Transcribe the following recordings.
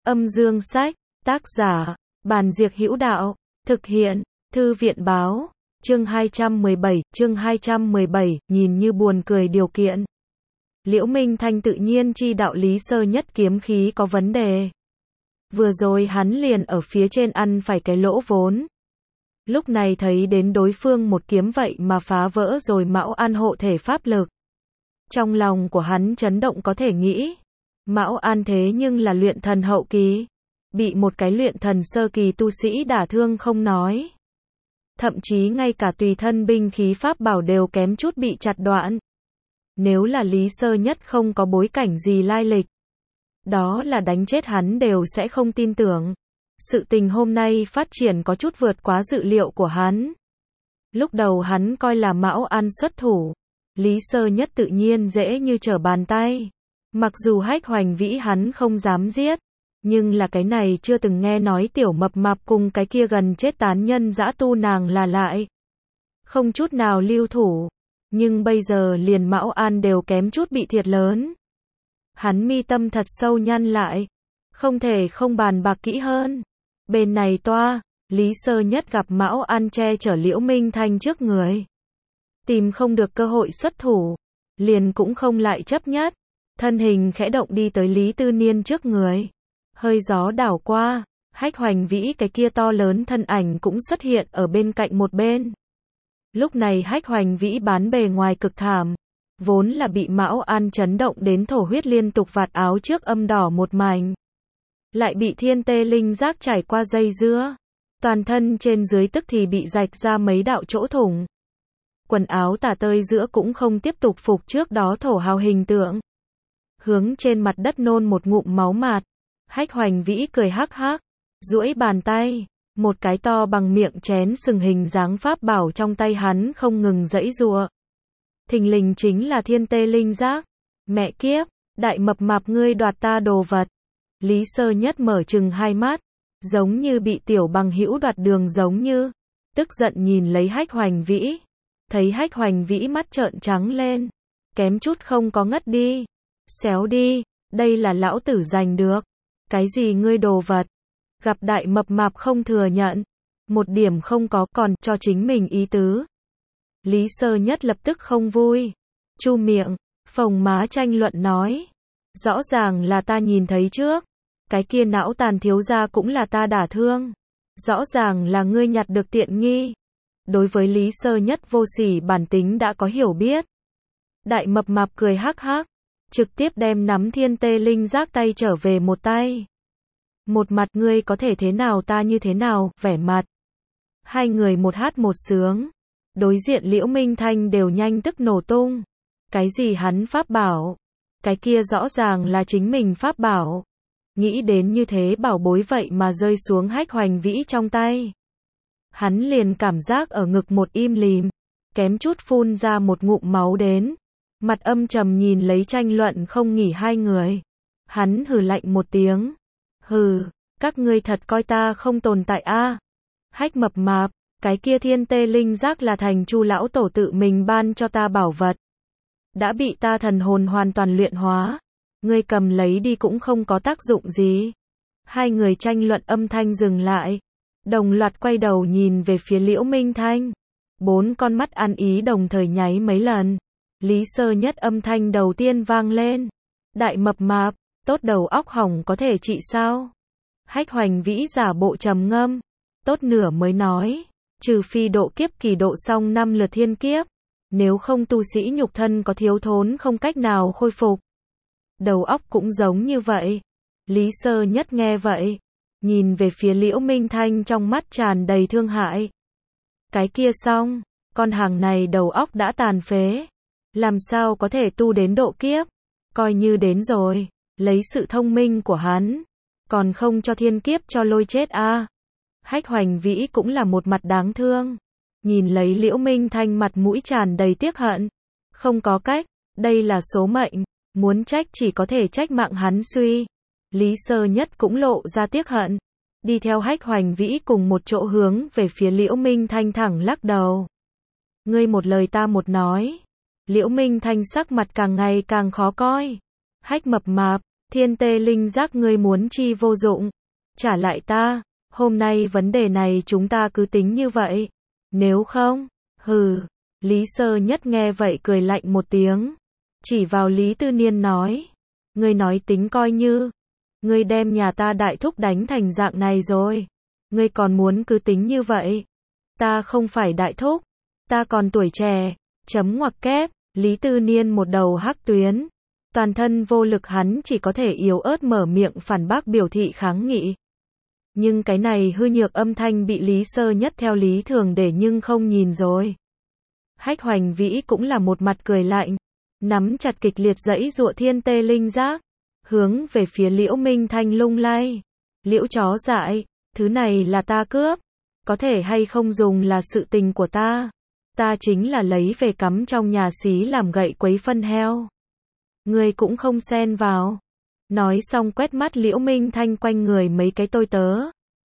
Âm dương sách, tác giả, Bàn Diệc Hữu Đạo, thực hiện, Thư viện báo, chương 217, nhìn như buồn cười điều kiện. Liễu Minh Thanh tự nhiên chi đạo Lý Sơ Nhất kiếm khí có vấn đề. Vừa rồi hắn liền ở phía trên ăn phải cái lỗ vốn. Lúc này thấy đến đối phương một kiếm vậy mà phá vỡ rồi Mão An hộ thể pháp lực. Trong lòng của hắn chấn động có thể nghĩ. Mão An thế nhưng là luyện thần hậu kỳ. Bị một cái luyện thần sơ kỳ tu sĩ đả thương không nói. Thậm chí ngay cả tùy thân binh khí pháp bảo đều kém chút bị chặt đoạn. Nếu là Lý Sơ Nhất không có bối cảnh gì lai lịch, đó là đánh chết hắn đều sẽ không tin tưởng. Sự tình hôm nay phát triển có chút vượt quá dự liệu của hắn. Lúc đầu hắn coi là Mão An xuất thủ, Lý Sơ Nhất tự nhiên dễ như trở bàn tay. Mặc dù Hách Hoành Vĩ hắn không dám giết, nhưng là cái này chưa từng nghe nói tiểu mập mạp cùng cái kia gần chết tán nhân dã tu nàng là lại không chút nào lưu thủ. Nhưng bây giờ liền Mão An đều kém chút bị thiệt lớn. Hắn mi tâm thật sâu nhăn lại, không thể không bàn bạc kỹ hơn. Bên này toa, Lý Sơ Nhất gặp Mão An che chở Liễu Minh Thanh trước người. Tìm không được cơ hội xuất thủ, liền cũng không lại chấp nhất. Thân hình khẽ động đi tới Lý Tư Niên trước người. Hơi gió đảo qua, Hách Hoành Vĩ cái kia to lớn thân ảnh cũng xuất hiện ở bên cạnh một bên. Lúc này Hách Hoành Vĩ bán bề ngoài cực thảm, vốn là bị Mão An chấn động đến thổ huyết liên tục vạt áo trước âm đỏ một mảnh. Lại bị thiên tê linh giác trải qua dây dưa. Toàn thân trên dưới tức thì bị rạch ra mấy đạo chỗ thủng. Quần áo tả tơi giữa cũng không tiếp tục phục trước đó thổ hào hình tượng. Hướng trên mặt đất nôn một ngụm máu mạt. Hách Hoành Vĩ cười hắc hắc, duỗi bàn tay, một cái to bằng miệng chén sừng hình dáng pháp bảo trong tay hắn không ngừng giãy giụa. Thình lình chính là thiên tê linh giác. Mẹ kiếp, đại mập mạp ngươi đoạt ta đồ vật. Lý Sơ Nhất mở trừng hai mắt, giống như bị tiểu bằng hữu đoạt đường giống như. Tức giận nhìn lấy Hách Hoành Vĩ. Thấy Hách Hoành Vĩ mắt trợn trắng lên, kém chút không có ngất đi. Xéo đi, đây là lão tử giành được. Cái gì ngươi đồ vật? Gặp đại mập mạp không thừa nhận, một điểm không có còn cho chính mình ý tứ. Lý Sơ Nhất lập tức không vui, chu miệng, phồng má tranh luận nói. Rõ ràng là ta nhìn thấy trước, cái kia não tàn thiếu gia cũng là ta đả thương. Rõ ràng là ngươi nhặt được tiện nghi. Đối với Lý Sơ Nhất vô sỉ bản tính đã có hiểu biết. Đại mập mạp cười hắc hắc, trực tiếp đem nắm thiên tê linh giác tay trở về một tay. Một mặt ngươi có thể thế nào ta như thế nào, vẻ mặt. Hai người một hát một sướng. Đối diện Liễu Minh Thanh đều nhanh tức nổ tung. Cái gì hắn pháp bảo? Cái kia rõ ràng là chính mình pháp bảo. Nghĩ đến như thế bảo bối vậy mà rơi xuống Hách Hoành Vĩ trong tay. Hắn liền cảm giác ở ngực một im lìm, kém chút phun ra một ngụm máu đến. Mặt âm trầm nhìn lấy tranh luận không nghỉ hai người. Hắn hừ lạnh một tiếng. Hừ, các ngươi thật coi ta không tồn tại a? Hách mập mạp, cái kia thiên tê linh giác là thành Chu lão tổ tự mình ban cho ta bảo vật. Đã bị ta thần hồn hoàn toàn luyện hóa. Ngươi cầm lấy đi cũng không có tác dụng gì. Hai người tranh luận âm thanh dừng lại. Đồng loạt quay đầu nhìn về phía Liễu Minh Thanh. Bốn con mắt ăn ý đồng thời nháy mấy lần. Lý Sơ Nhất âm thanh đầu tiên vang lên. Đại mập mạp, tốt đầu óc hỏng có thể trị sao? Hách Hoành Vĩ giả bộ trầm ngâm. Tốt nửa mới nói. Trừ phi độ kiếp kỳ độ xong 5 lượt thiên kiếp. Nếu không tu sĩ nhục thân có thiếu thốn không cách nào khôi phục. Đầu óc cũng giống như vậy. Lý Sơ Nhất nghe vậy. Nhìn về phía Liễu Minh Thanh trong mắt tràn đầy thương hại. Cái kia xong, con hàng này đầu óc đã tàn phế. Làm sao có thể tu đến độ kiếp? Coi như đến rồi, lấy sự thông minh của hắn, còn không cho thiên kiếp cho lôi chết a. Hách Hoành Vĩ cũng là một mặt đáng thương. Nhìn lấy Liễu Minh Thanh mặt mũi tràn đầy tiếc hận. Không có cách, đây là số mệnh, muốn trách chỉ có thể trách mạng hắn suy. Lý Sơ Nhất cũng lộ ra tiếc hận. Đi theo Hách Hoành Vĩ cùng một chỗ hướng về phía Liễu Minh Thanh thẳng lắc đầu. Ngươi một lời ta một nói. Liễu Minh Thanh sắc mặt càng ngày càng khó coi. Hách mập mạp, Thiên tê linh giác ngươi muốn chi vô dụng. Trả lại ta, hôm nay vấn đề này chúng ta cứ tính như vậy. Nếu không, hừ. Lý Sơ Nhất nghe vậy cười lạnh một tiếng. Chỉ vào Lý Tư Niên nói. Ngươi nói tính coi như. Ngươi đem nhà ta đại thúc đánh thành dạng này rồi. Ngươi còn muốn cứ tính như vậy. Ta không phải đại thúc. Ta còn tuổi trẻ. Chấm ngoặc kép. Lý Tư Niên một đầu hắc tuyến. Toàn thân vô lực hắn chỉ có thể yếu ớt mở miệng phản bác biểu thị kháng nghị. Nhưng cái này hư nhược âm thanh bị Lý Sơ Nhất theo lý thường để nhưng không nhìn rồi. Hách Hoành Vĩ cũng là một mặt cười lạnh. Nắm chặt kịch liệt giãy giụa thiên tê linh giác. Hướng về phía Liễu Minh Thanh lung lay. Liễu chó dại, thứ này là ta cướp. Có thể hay không dùng là sự tình của ta. Ta chính là lấy về cắm trong nhà xí làm gậy quấy phân heo. Ngươi cũng không xen vào. Nói xong quét mắt Liễu Minh Thanh quanh người mấy cái tôi tớ.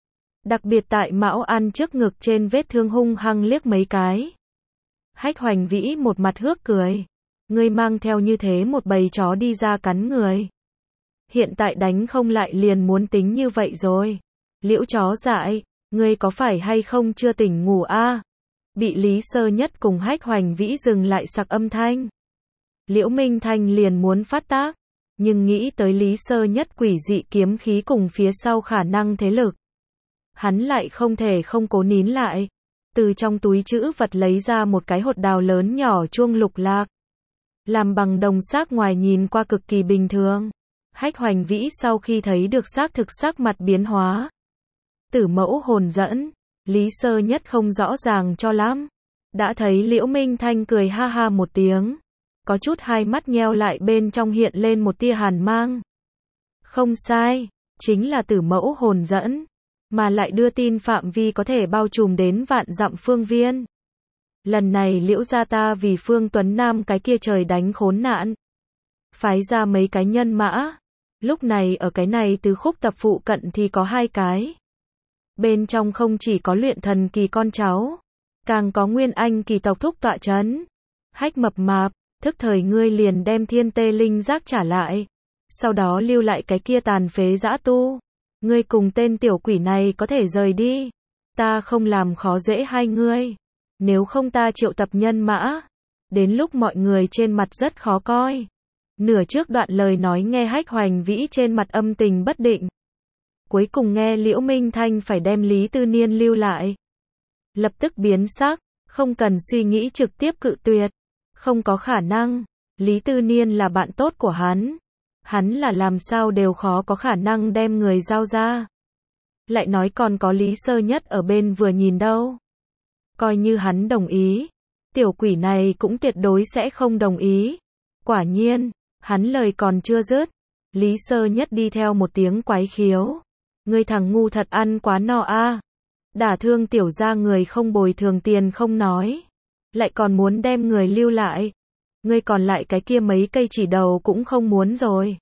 Đặc biệt tại Mão An trước ngực trên vết thương hung hăng liếc mấy cái. Hách Hoành Vĩ một mặt hước cười. Ngươi mang theo như thế một bầy chó đi ra cắn người. Hiện tại đánh không lại liền muốn tính như vậy rồi. Liễu chó dại, ngươi có phải hay không chưa tỉnh ngủ a? Bị Lý Sơ Nhất cùng Hách Hoành Vĩ dừng lại sặc âm thanh. Liễu Minh Thanh liền muốn phát tác, nhưng nghĩ tới Lý Sơ Nhất quỷ dị kiếm khí cùng phía sau khả năng thế lực. Hắn lại không thể không cố nín lại. Từ trong túi trữ vật lấy ra một cái hột đào lớn nhỏ chuông lục lạc. Làm bằng đồng xác ngoài nhìn qua cực kỳ bình thường. Hách Hoành Vĩ sau khi thấy được xác thực sắc mặt biến hóa. Tử mẫu hồn dẫn, Lý Sơ Nhất không rõ ràng cho lắm. Đã thấy Liễu Minh Thanh cười ha ha một tiếng. Có chút hai mắt nheo lại bên trong hiện lên một tia hàn mang. Không sai, chính là tử mẫu hồn dẫn. Mà lại đưa tin phạm vi có thể bao trùm đến vạn dặm phương viên. Lần này Liễu gia ta vì Phương Tuấn Nam cái kia trời đánh khốn nạn. Phái ra mấy cái nhân mã. Lúc này ở cái này từ khúc tập phụ cận thì có 2 cái. Bên trong không chỉ có luyện thần kỳ con cháu. Càng có nguyên anh kỳ tộc thúc tọa chấn. Hách mập mạp, thức thời ngươi liền đem thiên tê linh giác trả lại. Sau đó lưu lại cái kia tàn phế dã tu. Ngươi cùng tên tiểu quỷ này có thể rời đi. Ta không làm khó dễ hai ngươi. Nếu không ta triệu tập nhân mã. Đến lúc mọi người trên mặt rất khó coi. Nửa trước đoạn lời nói nghe Hách Hoành Vĩ trên mặt âm tình bất định. Cuối cùng nghe Liễu Minh Thanh phải đem Lý Tư Niên lưu lại. Lập tức biến sắc, không cần suy nghĩ trực tiếp cự tuyệt. Không có khả năng. Lý Tư Niên là bạn tốt của hắn. Hắn là làm sao đều khó có khả năng đem người giao ra. Lại nói còn có Lý Sơ Nhất ở bên vừa nhìn đâu. Coi như hắn đồng ý. Tiểu quỷ này cũng tuyệt đối sẽ không đồng ý. Quả nhiên, hắn lời còn chưa dứt. Lý Sơ Nhất đi theo một tiếng quái khiếu. Ngươi thằng ngu thật ăn quá no a. Đả thương tiểu gia người không bồi thường tiền không nói. Lại còn muốn đem người lưu lại. Ngươi còn lại cái kia mấy cây chỉ đầu cũng không muốn rồi.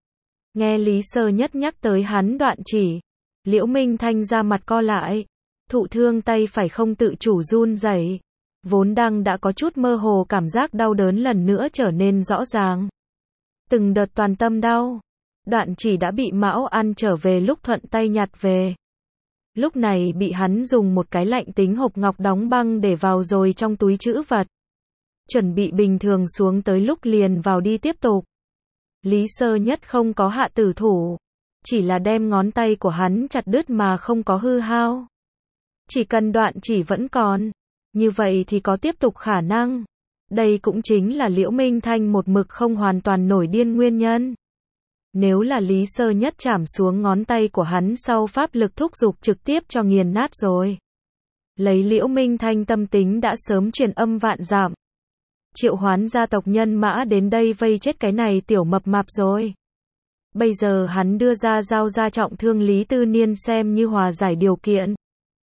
Nghe Lý Sơ Nhất nhắc tới hắn đoạn chỉ. Liễu Minh Thanh ra mặt co lại. Thụ thương tay phải không tự chủ run rẩy. Vốn đang đã có chút mơ hồ cảm giác đau đớn lần nữa trở nên rõ ràng. Từng đợt toàn tâm đau. Đoạn chỉ đã bị Mão An trở về lúc thuận tay nhặt về. Lúc này bị hắn dùng một cái lạnh tính hộp ngọc đóng băng để vào rồi trong túi trữ vật. Chuẩn bị bình thường xuống tới lúc liền vào đi tiếp tục. Lý Sơ Nhất không có hạ tử thủ. Chỉ là đem ngón tay của hắn chặt đứt mà không có hư hao. Chỉ cần đoạn chỉ vẫn còn. Như vậy thì có tiếp tục khả năng. Đây cũng chính là Liễu Minh Thanh một mực không hoàn toàn nổi điên nguyên nhân. Nếu là Lý Sơ Nhất chảm xuống ngón tay của hắn sau pháp lực thúc giục trực tiếp cho nghiền nát rồi. Lấy Liễu Minh Thanh tâm tính đã sớm truyền âm vạn dặm. Triệu hoán gia tộc nhân mã đến đây vây chết cái này tiểu mập mạp rồi. Bây giờ hắn đưa ra giao ra trọng thương Lý Tư Niên xem như hòa giải điều kiện.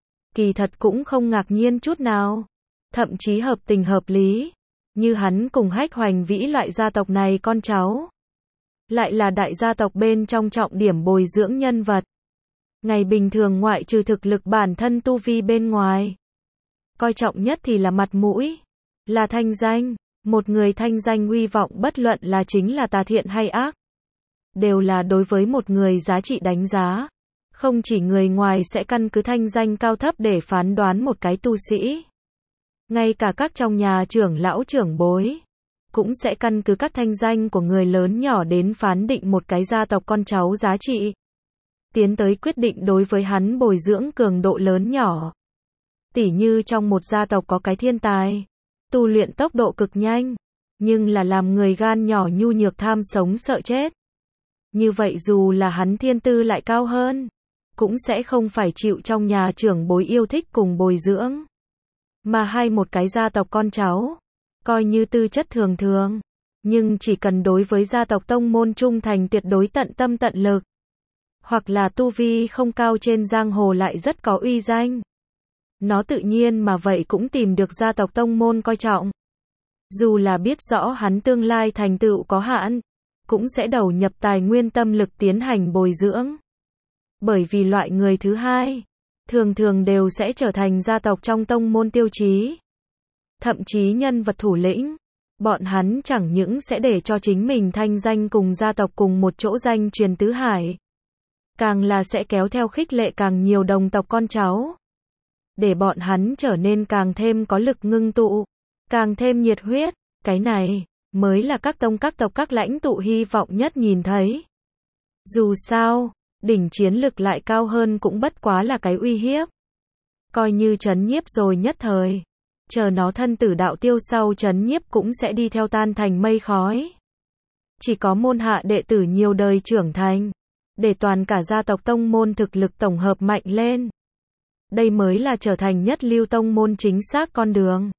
Kỳ thật cũng không ngạc nhiên chút nào. Thậm chí hợp tình hợp lý. Như hắn cùng Hách Hoành Vĩ loại gia tộc này con cháu. Lại là đại gia tộc bên trong trọng điểm bồi dưỡng nhân vật. Ngày bình thường ngoại trừ thực lực bản thân tu vi bên ngoài. Coi trọng nhất thì là mặt mũi. Là thanh danh. Một người thanh danh uy vọng bất luận là chính là tà thiện hay ác. đều là đối với một người giá trị đánh giá. Không chỉ người ngoài sẽ căn cứ thanh danh cao thấp để phán đoán một cái tu sĩ. Ngay cả các trong nhà trưởng lão trưởng bối, cũng sẽ căn cứ các thanh danh của người lớn nhỏ đến phán định một cái gia tộc con cháu giá trị. Tiến tới quyết định đối với hắn bồi dưỡng cường độ lớn nhỏ. Tỉ như trong một gia tộc có cái thiên tài, tu luyện tốc độ cực nhanh, nhưng là làm người gan nhỏ nhu nhược tham sống sợ chết. Như vậy dù là hắn thiên tư lại cao hơn, cũng sẽ không phải chịu trong nhà trưởng bối yêu thích cùng bồi dưỡng. Mà hay một cái gia tộc con cháu, coi như tư chất thường thường, nhưng chỉ cần đối với gia tộc tông môn trung thành tuyệt đối tận tâm tận lực, hoặc là tu vi không cao trên giang hồ lại rất có uy danh. Nó tự nhiên mà vậy cũng tìm được gia tộc tông môn coi trọng. Dù là biết rõ hắn tương lai thành tựu có hạn, cũng sẽ đầu nhập tài nguyên tâm lực tiến hành bồi dưỡng. Bởi vì loại người thứ hai, thường thường đều sẽ trở thành gia tộc trong tông môn tiêu chí. Thậm chí nhân vật thủ lĩnh, bọn hắn chẳng những sẽ để cho chính mình thanh danh cùng gia tộc cùng một chỗ danh truyền tứ hải. Càng là sẽ kéo theo khích lệ càng nhiều đồng tộc con cháu. Để bọn hắn trở nên càng thêm có lực ngưng tụ, càng thêm nhiệt huyết. Cái này mới là các tông các tộc các lãnh tụ hy vọng nhất nhìn thấy. Dù sao, đỉnh chiến lực lại cao hơn cũng bất quá là cái uy hiếp. Coi như trấn nhiếp rồi nhất thời. Chờ nó thân tử đạo tiêu sau trấn nhiếp cũng sẽ đi theo tan thành mây khói. Chỉ có môn hạ đệ tử nhiều đời trưởng thành, để toàn cả gia tộc tông môn thực lực tổng hợp mạnh lên. Đây mới là trở thành nhất lưu tông môn chính xác con đường.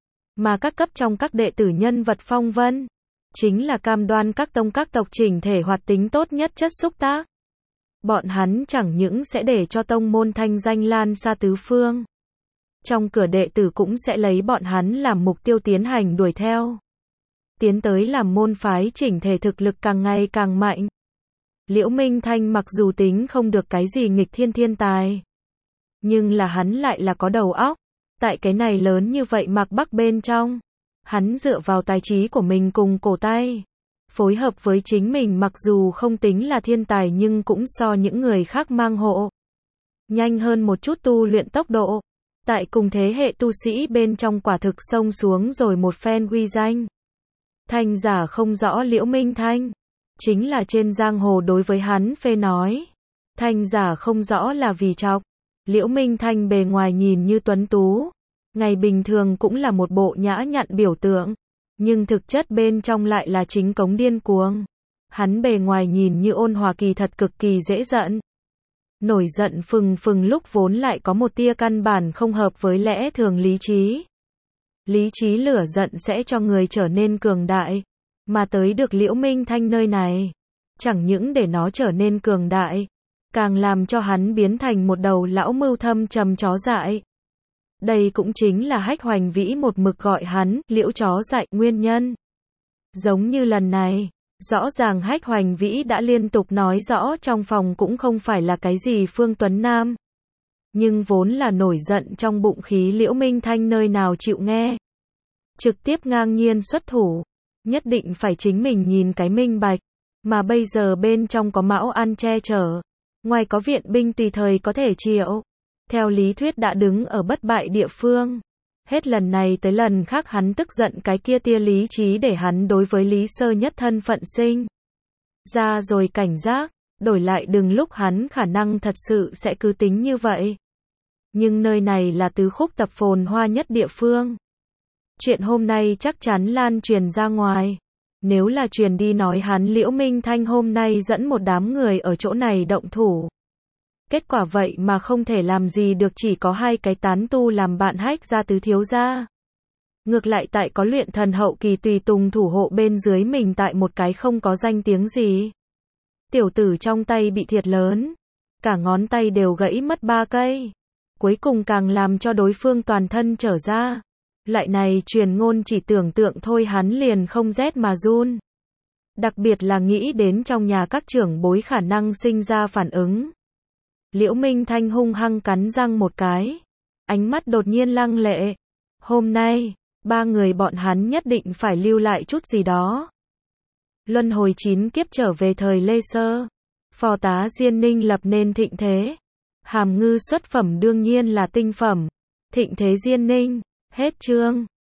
Mà các cấp trong các đệ tử nhân vật phong vân, chính là cam đoan các tông các tộc chỉnh thể hoạt tính tốt nhất chất xúc tác. Bọn hắn chẳng những sẽ để cho tông môn thanh danh lan xa tứ phương. Trong cửa đệ tử cũng sẽ lấy bọn hắn làm mục tiêu tiến hành đuổi theo. Tiến tới làm môn phái chỉnh thể thực lực càng ngày càng mạnh. Liễu Minh Thanh mặc dù tính không được cái gì nghịch thiên thiên tài, nhưng là hắn lại là có đầu óc. Tại cái này lớn như vậy Mạc Bắc bên trong, hắn dựa vào tài trí của mình cùng cổ tay, phối hợp với chính mình mặc dù không tính là thiên tài nhưng cũng so những người khác mang hộ. Nhanh hơn một chút tu luyện tốc độ. Tại cùng thế hệ tu sĩ bên trong quả thực xông xuống rồi một phen uy danh. Thanh giả không rõ Liễu Minh Thanh, chính là trên giang hồ đối với hắn phê nói. Thanh giả không rõ là vì chọc. Liễu Minh Thanh bề ngoài nhìn như tuấn tú, ngày bình thường cũng là một bộ nhã nhặn biểu tượng, nhưng thực chất bên trong lại là chính cống điên cuồng. Hắn bề ngoài nhìn như ôn hòa kỳ thật cực kỳ dễ giận. Nổi giận phừng phừng lúc vốn lại có một tia căn bản không hợp với lẽ thường lý trí. Lý trí lửa giận sẽ cho người trở nên cường đại, mà tới được Liễu Minh Thanh nơi này, chẳng những để nó trở nên cường đại, càng làm cho hắn biến thành một đầu lão mưu thâm trầm chó dại. Đây cũng chính là Hách Hoành Vĩ một mực gọi hắn Liễu chó dại nguyên nhân. Giống như lần này, rõ ràng Hách Hoành Vĩ đã liên tục nói rõ trong phòng cũng không phải là cái gì Phương Tuấn Nam. Nhưng vốn là nổi giận trong bụng khí Liễu Minh Thanh nơi nào chịu nghe. Trực tiếp ngang nhiên xuất thủ, nhất định phải chính mình nhìn cái minh bạch. Mà bây giờ bên trong có Mão An che chở, ngoài có viện binh tùy thời có thể triệu. Theo lý thuyết đã đứng ở bất bại địa phương. Hết lần này tới lần khác hắn tức giận cái kia tia lý trí để hắn đối với Lý Sơ Nhất thân phận sinh ra rồi cảnh giác, đổi lại đừng lúc hắn khả năng thật sự sẽ cứ tính như vậy. Nhưng nơi này là tứ khúc tập phồn hoa nhất địa phương. Chuyện hôm nay chắc chắn lan truyền ra ngoài. Nếu là truyền đi nói hắn Liễu Minh Thanh hôm nay dẫn một đám người ở chỗ này động thủ. Kết quả vậy mà không thể làm gì được, chỉ có hai cái tán tu làm bạn Hách gia tứ thiếu gia. Ngược lại tại có luyện thần hậu kỳ tùy tùng thủ hộ bên dưới mình tại một cái không có danh tiếng gì. Tiểu tử trong tay bị thiệt lớn, cả ngón tay đều gãy mất 3 cây. Cuối cùng càng làm cho đối phương toàn thân trở ra. Lại này truyền ngôn chỉ tưởng tượng thôi hắn liền không rét mà run. Đặc biệt là nghĩ đến trong nhà các trưởng bối khả năng sinh ra phản ứng. Liễu Minh Thanh hung hăng cắn răng một cái, ánh mắt đột nhiên lăng lệ. Hôm nay, 3 người bọn hắn nhất định phải lưu lại chút gì đó. Luân hồi 9 kiếp trở về thời Lê Sơ. Phò tá Diên Ninh lập nên thịnh thế. Hàm ngư xuất phẩm đương nhiên là tinh phẩm. Thịnh thế Diên Ninh. Hết chương.